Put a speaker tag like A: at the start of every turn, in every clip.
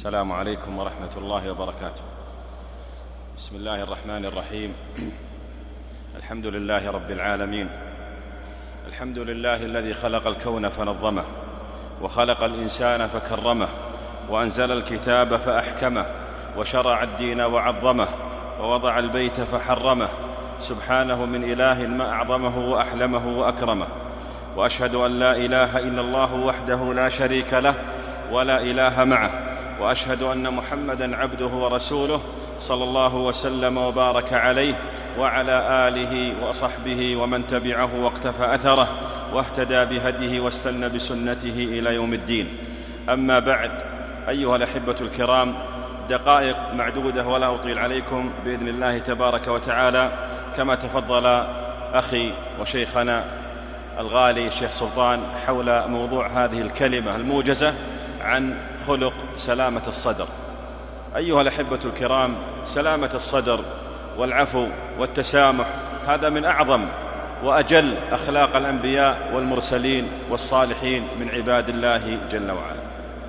A: السلام عليكم ورحمة الله وبركاته. بسم الله الرحمن الرحيم. الحمد لله رب العالمين، الحمد لله الذي خلق الكون فنظمه، وخلق الإنسان فكرمه، وأنزل الكتاب فأحكمه، وشرع الدين وعظمه، ووضع البيت فحرمه، سبحانه من إله ما أعظمه وأحلمه وأكرمه. وأشهد أن لا إله إلا الله وحده لا شريك له ولا إله معه، وأشهد أن محمدًا عبده ورسوله صلى الله وسلم وبارك عليه وعلى آله وصحبه ومن تبعه واقتفى أثره واهتدى بهديه واستنى بسنته إلى يوم الدين. أما بعد، أيها الأحبة الكرام، دقائق معدودة ولا أطيل عليكم بإذن الله تبارك وتعالى، كما تفضل أخي وشيخنا الغالي الشيخ سلطان حول موضوع هذه الكلمة الموجزة عن خلق سلامة الصدر. أيها الأحبة الكرام، سلامة الصدر والعفو والتسامح هذا من أعظم وأجل أخلاق الأنبياء والمرسلين والصالحين من عباد الله جل وعلا.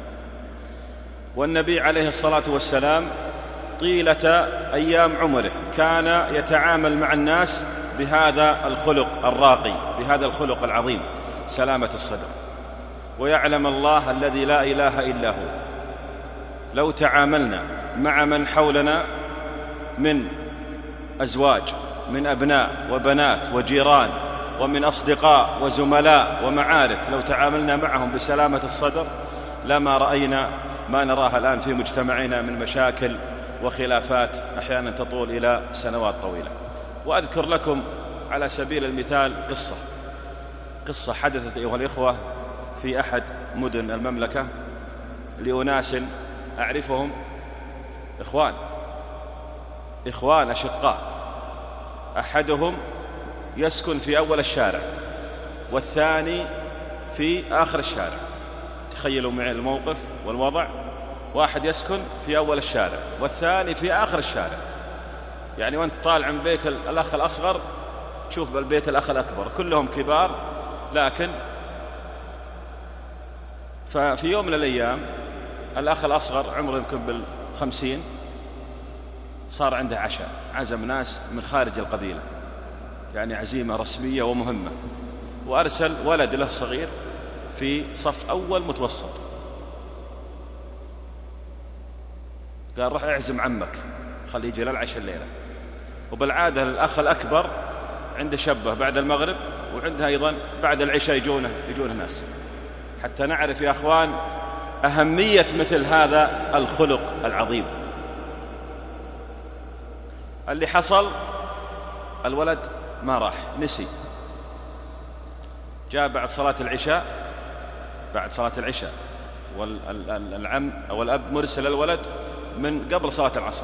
A: والنبي عليه الصلاة والسلام طيلة أيام عمره كان يتعامل مع الناس بهذا الخلق الراقي، بهذا الخلق العظيم، سلامة الصدر. ويعلم الله الذي لا إله إلا هو، لو تعاملنا مع من حولنا من أزواج، من أبناء وبنات وجيران ومن أصدقاء وزملاء ومعارف، لو تعاملنا معهم بسلامة الصدر لما رأينا ما نراه الآن في مجتمعنا من مشاكل وخلافات أحيانا تطول إلى سنوات طويلة. وأذكر لكم على سبيل المثال قصة حدثت أيها الإخوة في أحد مدن المملكة لأناس أعرفهم، إخوان أشقاء، أحدهم يسكن في أول الشارع والثاني في آخر الشارع. تخيلوا معي الموقف والوضع، واحد يسكن في أول الشارع والثاني في آخر الشارع. يعني وانت طالع من بيت الأخ الأصغر تشوف بالبيت الأخ الأكبر، كلهم كبار، لكن ففي يوم من الأيام الأخ الأصغر عمره يمكن بال50 صار عنده عشاء، عزم ناس من خارج القبيلة، يعني عزيمة رسمية ومهمة، وأرسل ولد له صغير في صف أول متوسط، قال روح اعزم عمك خليه يجي للعشاء الليلة. وبالعادة الأخ الأكبر عنده شبه بعد المغرب، وعنده أيضا بعد العشاء يجونه ناس، حتى نعرف يا أخوان أهمية مثل هذا الخلق العظيم. اللي حصل الولد ما راح، نسي، جاء بعد صلاة العشاء والعم أو الأب مرسل الولد من قبل صلاة العصر.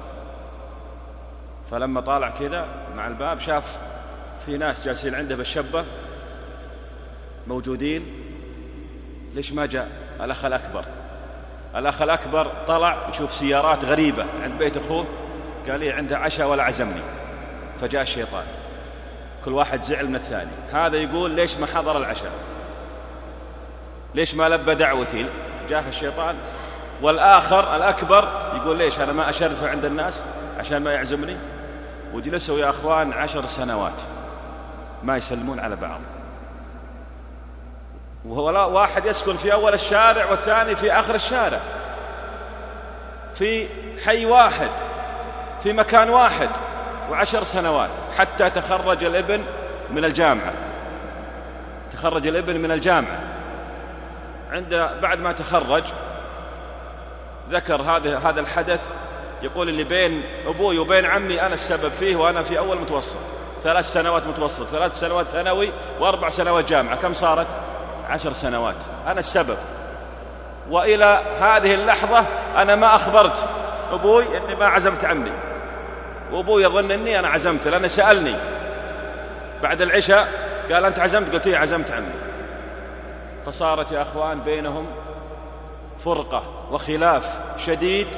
A: فلما طالع كذا مع الباب شاف في ناس جالسين عنده بالشبة موجودين، ليش ما جاء الأخ الأكبر طلع يشوف سيارات غريبة عند بيت أخوه، قال لي عنده عشاء ولا عزمني. فجاء الشيطان، كل واحد زعل من الثاني، هذا يقول ليش ما حضر العشاء، ليش ما لبى دعوتي، جاء الشيطان. والآخر الأكبر يقول ليش أنا ما أشرف عند الناس عشان ما يعزمني. وجلسوا يا أخوان 10 سنوات ما يسلمون على بعض، وهو واحد يسكن في أول الشارع والثاني في آخر الشارع، في حي واحد في مكان واحد، و10 سنوات حتى تخرج الابن من الجامعة. بعد ما تخرج ذكر هذا الحدث، يقول اللي بين أبوي وبين عمي أنا السبب فيه، وأنا في أول متوسط 3 سنوات متوسط، 3 سنوات ثانوي، و4 سنوات جامعة، كم صارت 10 سنوات، أنا السبب. وإلى هذه اللحظة أنا ما أخبرت أبوي أني ما عزمت عمي، وأبوي يظن أني أنا عزمت، لأنه سألني بعد العشاء قال أنت عزمت؟ قلت لي عزمت عمي. فصارت يا أخوان بينهم فرقة وخلاف شديد،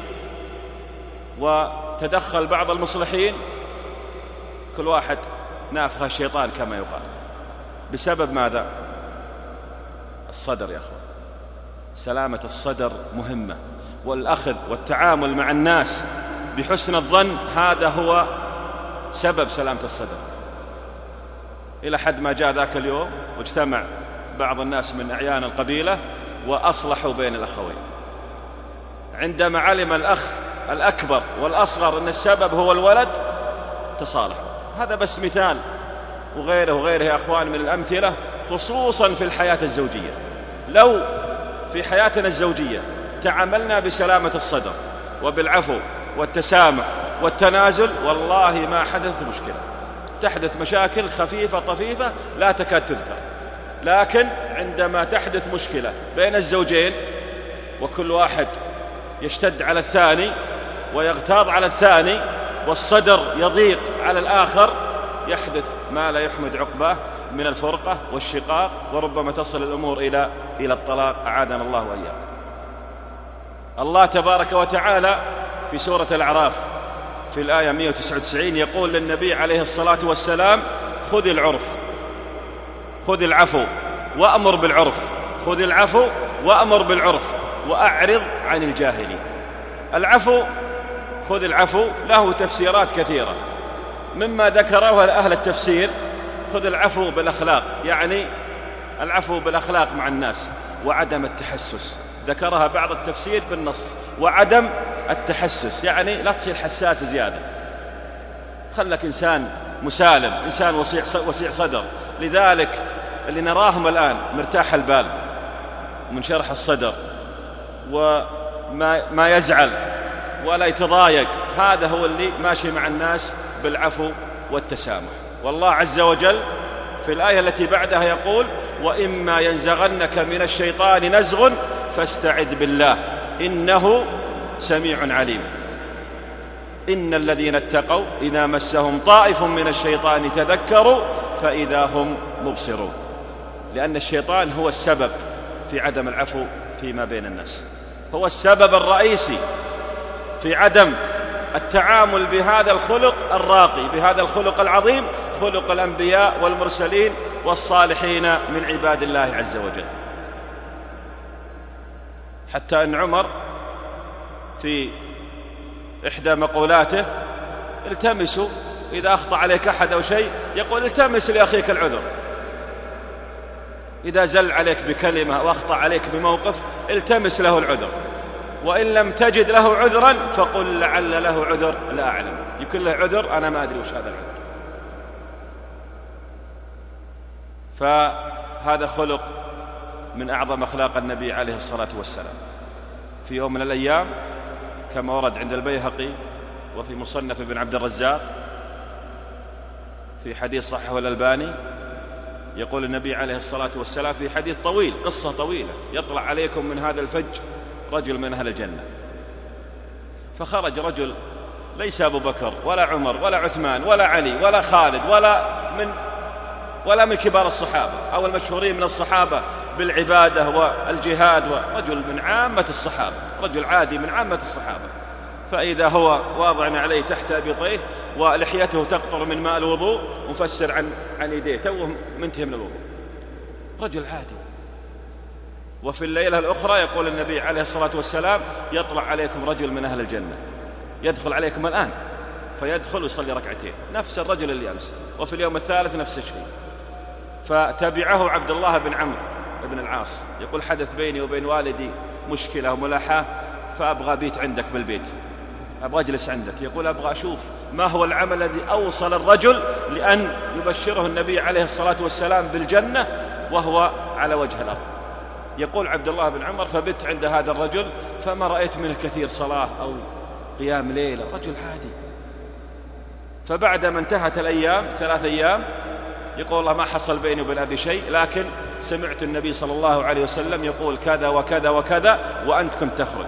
A: وتدخل بعض المصلحين، كل واحد نافخ الشيطان كما يقال. بسبب ماذا؟ الصدر يا أخوان. سلامة الصدر مهمة، والأخذ والتعامل مع الناس بحسن الظن، هذا هو سبب سلامة الصدر. إلى حد ما جاء ذاك اليوم واجتمع بعض الناس من أعيان القبيلة وأصلحوا بين الأخوين. عندما علم الأخ الأكبر والأصغر أن السبب هو الولد تصالحوا. هذا بس مثال، وغيره يا أخوان من الأمثلة، خصوصا في الحياة الزوجية. لو في حياتنا الزوجية تعاملنا بسلامة الصدر وبالعفو والتسامح والتنازل، والله ما حدثت مشكلة. تحدث مشاكل خفيفة طفيفة لا تكاد تذكر، لكن عندما تحدث مشكلة بين الزوجين وكل واحد يشتد على الثاني ويغتاظ على الثاني والصدر يضيق على الآخر، يحدث ما لا يحمد عقباه من الفرقة والشقاق، وربما تصل الأمور إلى الطلاق، أعاذنا الله وإياكم. الله تبارك وتعالى في سورة الأعراف في الآية 199 يقول للنبي عليه الصلاة والسلام: خذ العفو وأمر بالعرف، خذ العفو وأمر بالعرف وأعرض عن الجاهلين. العفو، خذ العفو، له تفسيرات كثيرة، مما ذكره أهل التفسير: خذ العفو بالأخلاق، يعني العفو بالأخلاق مع الناس وعدم التحسس. ذكرها بعض التفسير بالنص: وعدم التحسس، يعني لا تصير حساس زيادة، خلك إنسان مسالم، إنسان وسيع صدر. لذلك اللي نراهم الآن مرتاح البال ومنشرح الصدر وما يزعل ولا يتضايق، هذا هو اللي ماشي مع الناس بالعفو والتسامح. والله عز وجل في الآية التي بعدها يقول: وإما ينزغنك من الشيطان نزغ فاستعذ بالله إنه سميع عليم. إن الذين اتقوا إذا مسهم طائف من الشيطان تذكروا فإذا هم مبصرون. لأن الشيطان هو السبب في عدم العفو فيما بين الناس، هو السبب الرئيسي في عدم التعامل بهذا الخلق الراقي، بهذا الخلق العظيم، خلق الأنبياء والمرسلين والصالحين من عباد الله عز وجل. حتى أن عمر في إحدى مقولاته: التمسوا إذا أخطأ عليك أحد أو شيء، يقول: التمس لأخيك العذر. إذا زل عليك بكلمة أو أخطأ عليك بموقف، التمس له العذر، وإن لم تجد له عذرا فقل لعل له عذر لا أعلم. يكون له عذر أنا ما أدري وش هذا العذر. فهذا خلق من أعظم أخلاق النبي عليه الصلاة والسلام. في يوم من الأيام كما ورد عند البيهقي وفي مصنف ابن عبد الرزاق في حديث صححه الألباني، يقول النبي عليه الصلاة والسلام في حديث طويل، قصة طويلة: يطلع عليكم من هذا الفج رجل من أهل الجنة. فخرج رجل ليس أبو بكر ولا عمر ولا عثمان ولا علي ولا خالد ولا من كبار الصحابة أو المشهورين من الصحابة بالعبادة والجهاد، ورجل من عامة الصحابة، رجل عادي من عامة الصحابة. فإذا هو واضع عليه تحت أبطيه ولحيته تقطر من ماء الوضوء، مفسر عن يديه توه منتهي من الوضوء، رجل عادي. وفي الليلة الأخرى يقول النبي عليه الصلاة والسلام: يطلع عليكم رجل من أهل الجنة، يدخل عليكم الآن، فيدخل ويصلي ركعتين، نفس الرجل اللي أمس. وفي اليوم الثالث نفس الشيء. فتبعه عبد الله بن عمرو بن العاص يقول: حدث بيني وبين والدي مشكلة وملاحة، فأبغى بيت عندك بالبيت، أبغى أجلس عندك. يقول: أبغى أشوف ما هو العمل الذي أوصل الرجل لأن يبشره النبي عليه الصلاة والسلام بالجنة وهو على وجه الأرض. يقول عبد الله بن عمر: فبت عند هذا الرجل فما رأيت منه كثير صلاة أو قيام ليلة، رجل عادي. فبعدما انتهت الأيام 3 أيام يقول: الله ما حصل بيني وبين أبي شيء، لكن سمعت النبي صلى الله عليه وسلم يقول كذا وكذا وكذا وأنت كنت تخرج.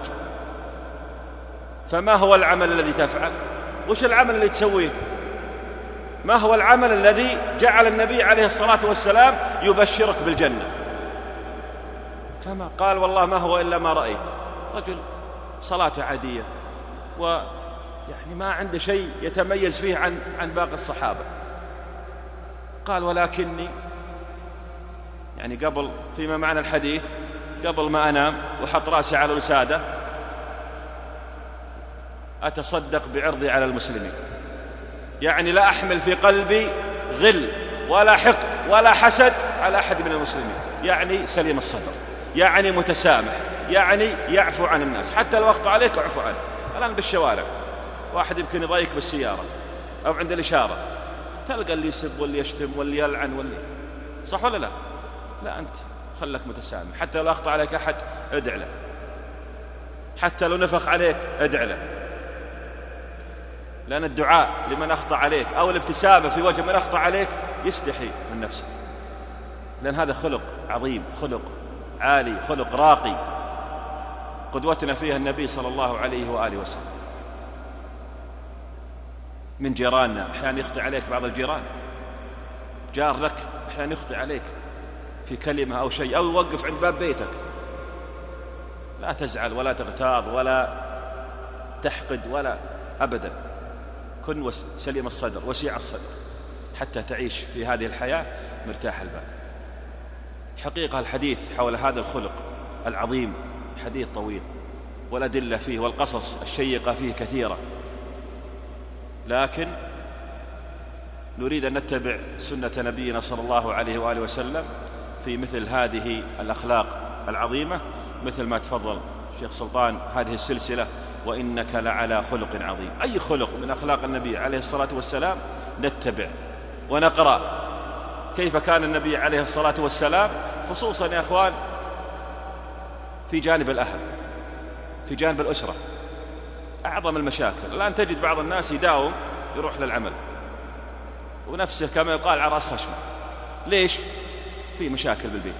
A: فما هو العمل الذي تفعل؟ وش العمل اللي تسويه؟ ما هو العمل الذي جعل النبي عليه الصلاة والسلام يبشرك بالجنة؟ فما قال: والله ما هو إلا ما رأيت، رجل صلاة عادية ويعني ما عنده شيء يتميز فيه عن باقي الصحابة. قال: ولكني يعني قبل، فيما معنى الحديث، قبل ما أنام وحط رأسي على الوسادة أتصدق بعرضي على المسلمين، يعني لا أحمل في قلبي غل ولا حقد ولا حسد على أحد من المسلمين، يعني سليم الصدر، يعني متسامح، يعني يعفو عن الناس، حتى لو أخطأ عليك اعفو عنه. الآن بالشوارع واحد يمكن يضايق بالسيارة أو عند الإشارة، تلقى اللي يسب واللي يشتم واللي يلعن واللي، صح ولا لا؟ لا، أنت خلك متسامح، حتى لو أخطأ عليك أحد ادع له، حتى لو نفخ عليك ادع له، لأن الدعاء لمن أخطأ عليك أو الابتسامة في وجه من أخطأ عليك يستحي من نفسه، لأن هذا خلق عظيم، خلق عالي، خلق راقي، قدوتنا فيها النبي صلى الله عليه وآله وسلم. من جيراننا أحيانا يخطئ عليك بعض الجيران، جار لك أحيانا يخطئ عليك في كلمة أو شيء، أو يوقف عند باب بيتك، لا تزعل ولا تغتاظ ولا تحقد ولا أبدا، كن سليم الصدر وسيع الصدر حتى تعيش في هذه الحياة مرتاح البال. حقيقة الحديث حول هذا الخلق العظيم حديث طويل، والأدلة فيه والقصص الشيقة فيه كثيرة، لكن نريد أن نتبع سنة نبينا صلى الله عليه وآله وسلم في مثل هذه الأخلاق العظيمة، مثل ما تفضل الشيخ سلطان هذه السلسلة وإنك لعلى خلق عظيم. أي خلق من أخلاق النبي عليه الصلاة والسلام نتبع ونقرأ كيف كان النبي عليه الصلاة والسلام، خصوصا يا أخوان في جانب الأهل، في جانب الأسرة. أعظم المشاكل الآن تجد بعض الناس يداوم يروح للعمل ونفسه كما يقال على رأس خشمه. ليش؟ في مشاكل بالبيت.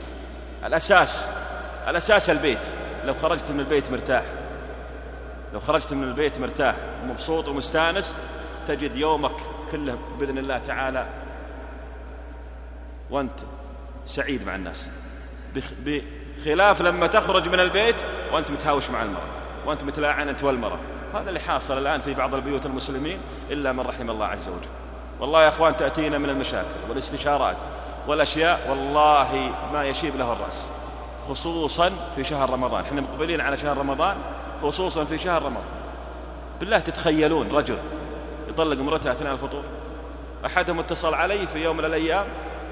A: الأساس البيت. لو خرجت من البيت مرتاح، لو خرجت من البيت مرتاح ومبسوط ومستانس، تجد يومك كله بإذن الله تعالى وأنت سعيد مع الناس، بخلاف لما تخرج من البيت وأنت متهاوش مع المرأة وأنت متلاعن أنت والمرأة. هذا اللي حاصل الآن في بعض البيوت المسلمين إلا من رحم الله عز وجل. والله يا أخوان تأتينا من المشاكل والاستشارات والأشياء والله ما يشيب له الرأس، خصوصا في شهر رمضان. احنا مقبلين على شهر رمضان، خصوصا في شهر رمضان. بالله تتخيلون رجل يطلق امرأته أثناء الفطور؟ أحدهم اتصل علي في يوم من الأيام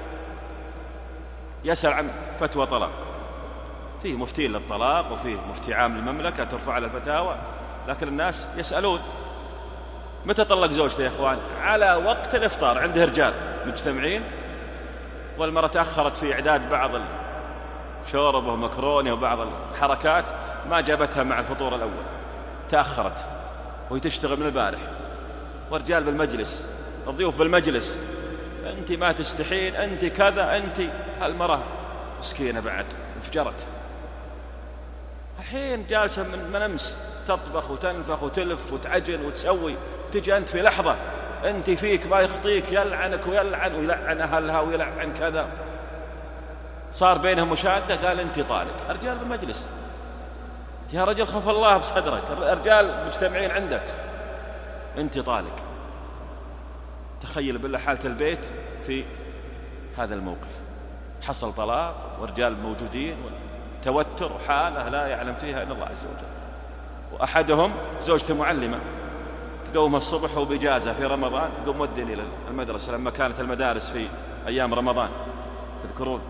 A: يسأل عن فتوى طلاق، فيه مفتي للطلاق وفيه مفتي عام للمملكة ترفع على الفتاوى، لكن الناس يسألون متى طلق زوجته يا إخوان؟ على وقت الإفطار، عنده رجال مجتمعين والمرأة تأخرت في إعداد بعض الشوربة ومكرونة وبعض الحركات، ما جابتها مع الفطور الأول، تأخرت وهي تشتغل من البارح، ورجال بالمجلس، الضيوف بالمجلس، أنت ما تستحين، أنت كذا، أنت. المرأة مسكينة بعد انفجرت، الحين جالسة من أمس تطبخ وتنفخ وتلف وتعجن وتسوي، تجي أنت في لحظة أنت فيك ما يخطيك، يلعنك ويلعن ويلعن أهلها ويلعن كذا، صار بينهم مشادة، قال أنت طالق. رجال بالمجلس، يا رجل خف الله بصدرك، الرجال مجتمعين عندك، أنت طالق. تخيل بالله حالة البيت في هذا الموقف، حصل طلاق ورجال موجودين، توتر وحالة لا يعلم فيها إلا الله عز وجل. وأحدهم زوجته معلمة تقوم الصبح وبإجازة في رمضان، قم ودني إلى المدرسة لما كانت المدارس في أيام رمضان تذكرون،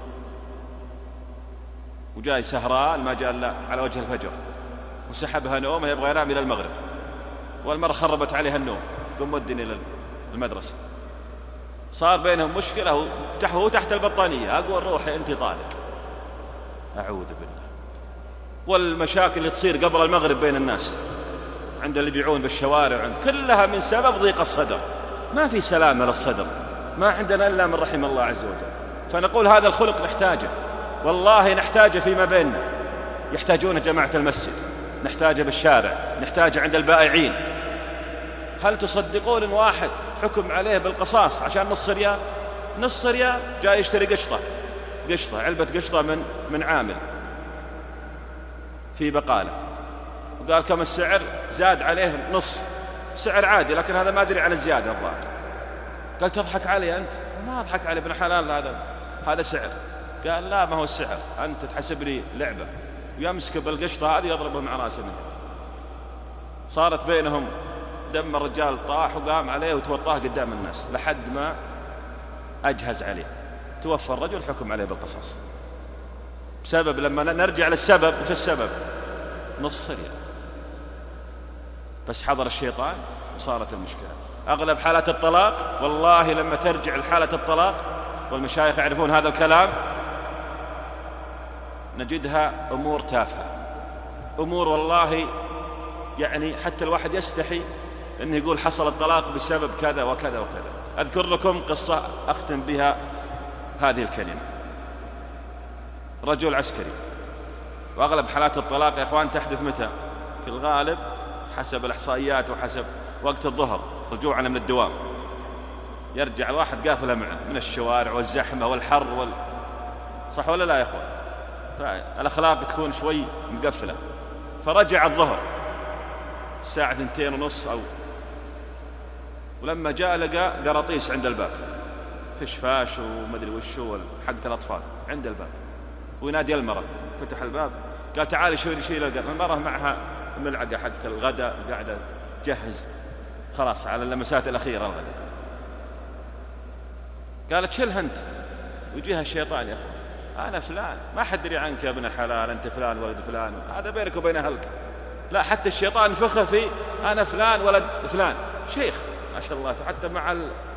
A: وجاي سهران ما جاء إلا على وجه الفجر، وسحبها نومه يبغى ينام إلى المغرب، والمرة خربت عليها النوم، قم ودني إلى المدرسة. صار بينهم مشكلة، هو تحت البطانية، أقول روحي أنت طالق، أعوذ بالله. والمشاكل اللي تصير قبل المغرب بين الناس عند اللي يبيعون بالشوارع، عند كلها من سبب ضيق الصدر، ما في سلامة للصدر، ما عندنا إلا من رحم الله عز وجل. فنقول هذا الخلق نحتاجه، والله نحتاجه فيما بيننا، يحتاجون جماعة المسجد، نحتاجه بالشارع، نحتاجه عند البائعين. هل تصدقون إن واحد حكم عليه بالقصاص عشان نص ريال جاء يشتري قشطة علبة قشطة من عامل في بقالة، وقال كم السعر؟ زاد عليه نص سعر عادي، لكن هذا ما أدري عن الزيادة الظاهر. قال تضحك علي أنت؟ ما أضحك علي ابن حلال، هذا سعر. قال لا ما هو السعر، أنت تحسب لي لعبة، ويمسك بالقشطة هذه يضربه مع راسه منها. صارت بينهم دم الرجال طاح وقام عليه وتوطاه قدام الناس لحد ما أجهز عليه، توفى الرجل، حكم عليه بالقصاص بسبب. لما نرجع للسبب، وش السبب؟ نص ريال، بس حضر الشيطان وصارت المشكلة. أغلب حالات الطلاق والله لما ترجع لحالة الطلاق، والمشايخ يعرفون هذا الكلام، نجدها أمور تافهة، أمور والله يعني حتى الواحد يستحي أنه يقول حصل الطلاق بسبب كذا وكذا وكذا. أذكر لكم قصة أختم بها هذه الكلمة. رجل عسكري، وأغلب حالات الطلاق يا أخوان تحدث متى؟ في الغالب حسب الإحصائيات وحسب وقت الظهر رجوعنا من الدوام، يرجع الواحد قافلة معه من الشوارع والزحمة والحر صح ولا لا يا أخوان؟ فالأخلاق تكون شوي مقفلة. فرجع الظهر الساعة 2:30 ولما جاء لقى قراطيس عند الباب، فشفاش ومدري وشو حقة الأطفال عند الباب، وينادي المرأة. فتح الباب قال تعالي شيل القرطيس. المرأة معها ملعقة حقة الغداء قاعدة جهز خلاص على اللمسات الأخيرة الغداء. قالت شلها أنت. ويجيها الشيطان يا أخوان، أنا فلان، ما حد دري عنك يا ابن الحلال، أنت فلان ولد فلان، هذا بينك وبين أهلك. لا، حتى الشيطان فخر في أنا فلان ولد فلان، شيخ ما شاء الله، حتى مع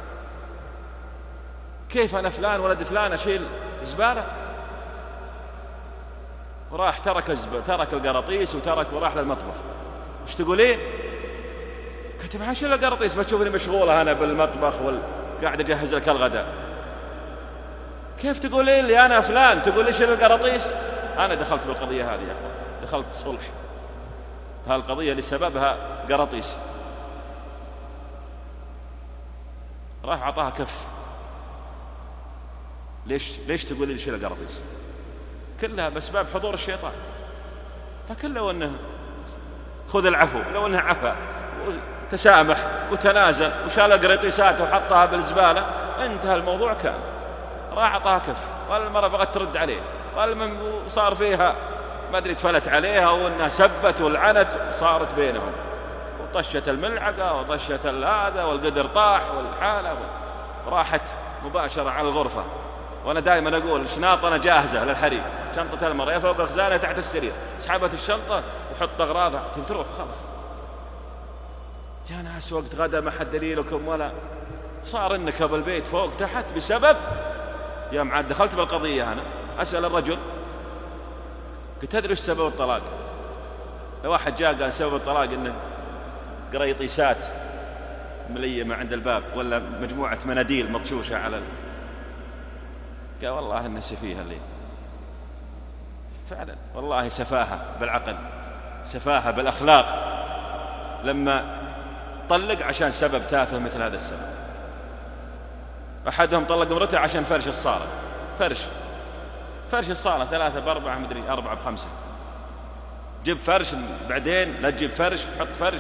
A: كيف أنا فلان ولد فلان أشيل زبالة؟ وراح ترك القراطيس وراح للمطبخ. وش تقولين؟ قلت معها شيل القراطيس، ما تشوفني مشغولة أنا بالمطبخ قاعد أجهز لك الغداء. كيف تقولين لي أنا فلان تقول لي شيل القراطيس؟ أنا دخلت بالقضية هذه يا أخوان، دخلت صلح هالقضية اللي سببها قراطيس. راح عطاها كف. ليش تقول لي شيل القراطيس؟ كلها بأسباب حضور الشيطان. لكن لو أنه خذ العفو، لو أنه عفا وتسامح وتنازل وشال قراطيسات وحطها بالزبالة انتهى الموضوع. كان راح عطاها كف، والمرة بغت ترد عليه، وصار فيها ما أدري تفلت عليها وأنها سبت والعنت، صارت بينهم وطشت الملعقة وطشت هذا والقدر طاح والحالة، وراحت مباشرة على الغرفة. وأنا دائما أقول شناطنا جاهزة للحريم، شنطة المرأة فوق الخزانة تحت السرير، سحبت الشنطة وحط أغراضها تروح خلاص. جاء ناس وقت غدا ما حد دليلكم ولا صار النكب البيت فوق تحت بسبب يا معاد. دخلت بالقضية أنا أسأل الرجل، قلت تدري ايش سبب الطلاق؟ لو واحد جاء قال سبب الطلاق إنه قريطيسات مليمة عند الباب ولا مجموعة مناديل مطشوشة على قال والله إنه سفيها اللي فعلا والله سفاهة بالعقل، سفاهة بالأخلاق لما طلق عشان سبب تافه مثل هذا السبب. أحدهم طلق امرته عشان فرش الصالة، فرش الصالة 3 ب4 مدري 4 ب5. جيب فرش، بعدين لا تجيب فرش، حط فرش.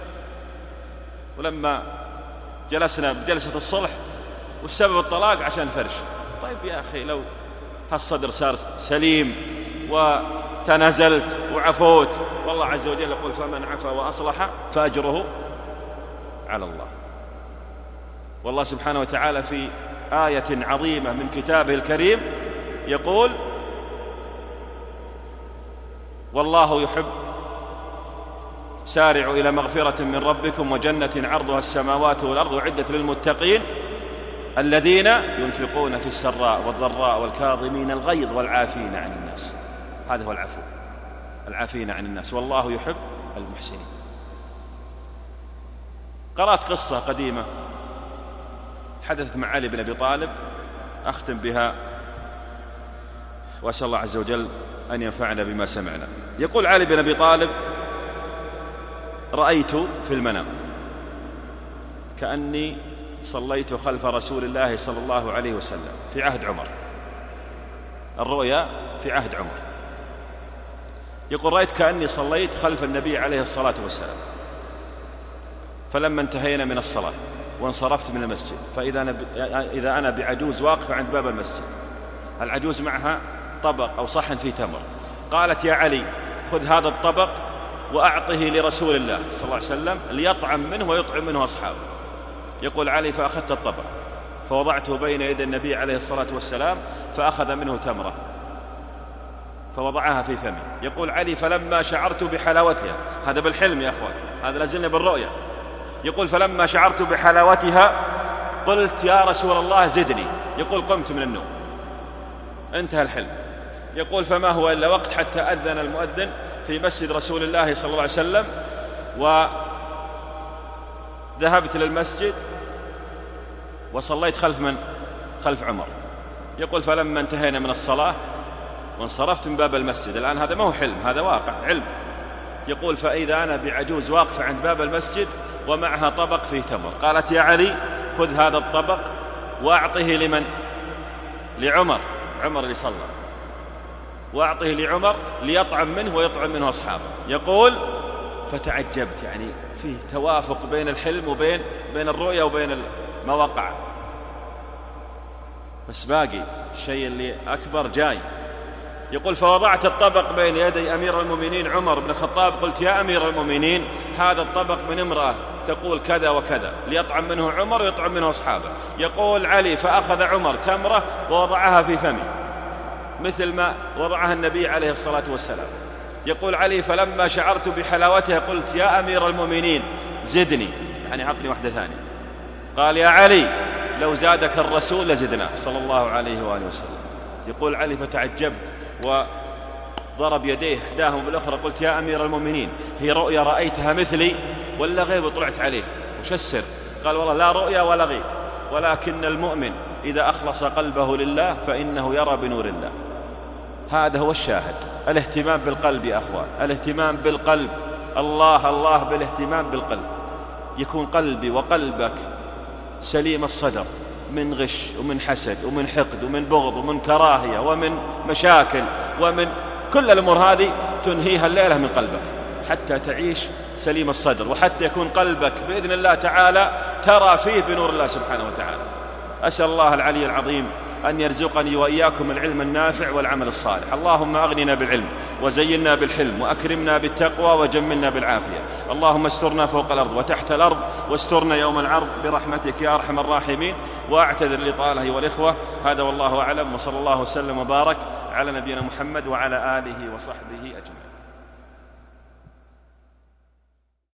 A: ولما جلسنا بجلسة الصلح والسبب الطلاق عشان فرش. طيب يا أخي لو هالصدر صار سليم وتنازلت وعفوت، والله عز وجل يقول فمن عفا وأصلح فأجره على الله. والله سبحانه وتعالى في آية عظيمة من كتابه الكريم يقول والله يحب سارعوا إلى مغفرة من ربكم وجنة عرضها السماوات والأرض أعدت للمتقين الذين ينفقون في السراء والضراء والكاظمين الغيظ والعافين عن الناس. هذا هو العفو، العافين عن الناس، والله يحب المحسنين. قرأت قصة قديمة حدثت مع علي بن أبي طالب أختم بها وأسأل الله عز وجل أن ينفعنا بما سمعنا. يقول علي بن أبي طالب رأيت في المنام كأني صليت خلف رسول الله صلى الله عليه وسلم في عهد عمر، الرؤيا في عهد عمر. يقول رأيت كأني صليت خلف النبي عليه الصلاة والسلام، فلما انتهينا من الصلاة وانصرفت من المسجد فإذا أنا بعجوز واقفة عند باب المسجد، العجوز معها طبق أو صحن فيه تمر. قالت يا علي خذ هذا الطبق وأعطه لرسول الله صلى الله عليه وسلم ليطعم منه ويطعم منه أصحابه. يقول علي فأخذت الطبق فوضعته بين يدي النبي عليه الصلاة والسلام فأخذ منه تمرة فوضعها في فمي. يقول علي فلما شعرت بحلاوتها، هذا بالحلم يا أخوان، هذا لازلنا بالرؤية. يقول فلما شعرت بحلاوتها قلت يا رسول الله زدني. يقول قمت من النوم، انتهى الحلم. يقول فما هو إلا وقت حتى أذن المؤذن في مسجد رسول الله صلى الله عليه وسلم، وذهبت للمسجد وصليت خلف من؟ خلف عمر. يقول فلما انتهينا من الصلاة وانصرفت من باب المسجد، الآن هذا ما هو حلم، هذا واقع علم. يقول فإذا أنا بعجوز واقفة عند باب المسجد ومعها طبق فيه تمر. قالت يا علي خذ هذا الطبق وأعطه لمن؟ لعمر، عمر اللي صلى، وأعطه لعمر ليطعم منه ويطعم منه أصحابه. يقول فتعجبت، يعني فيه توافق بين الحلم وبين الرؤية وبين ما وقع، بس باقي الشيء اللي أكبر جاي. يقول فوضعت الطبق بين يدي أمير المؤمنين عمر بن الخطاب، قلت يا أمير المؤمنين هذا الطبق من امرأة تقول كذا وكذا ليطعم منه عمر ويطعم منه أصحابه. يقول علي فأخذ عمر تمرة ووضعها في فمي مثل ما وضعها النبي عليه الصلاة والسلام. يقول علي فلما شعرت بحلاوتها قلت يا أمير المؤمنين زدني، يعني عطني واحدة ثانية. قال يا علي لو زادك الرسول لزدنا صلى الله عليه وآله وسلم. يقول علي فتعجبت وضرب يديه إحداهم بالأخرى، قلت يا أمير المؤمنين هي رؤيا رأيتها مثلي ولا غيب طلعت عليه؟ وش السر؟ قال والله لا رؤيا ولا غيب، ولكن المؤمن إذا أخلص قلبه لله فإنه يرى بنور الله. هذا هو الشاهد، الاهتمام بالقلب يا أخوان، الاهتمام بالقلب، الله بالاهتمام بالقلب. يكون قلبي وقلبك سليم الصدر من غش ومن حسد ومن حقد ومن بغض ومن كراهية ومن مشاكل ومن كل الأمور هذه تنهيها الليلة من قلبك حتى تعيش سليم الصدر، وحتى يكون قلبك بإذن الله تعالى ترى فيه بنور الله سبحانه وتعالى. أسأل الله العلي العظيم أن يرزقني وإياكم العلم النافع والعمل الصالح. اللهم أغننا بالعلم وزينا بالحلم وأكرمنا بالتقوى وجملنا بالعافية. اللهم استرنا فوق الأرض وتحت الأرض واسترنا يوم العرض برحمتك يا أرحم الراحمين. وأعتذر لطاله والإخوة. هذا والله أعلم، وصلى الله وسلم وبارك على نبينا محمد وعلى آله وصحبه أجمعين.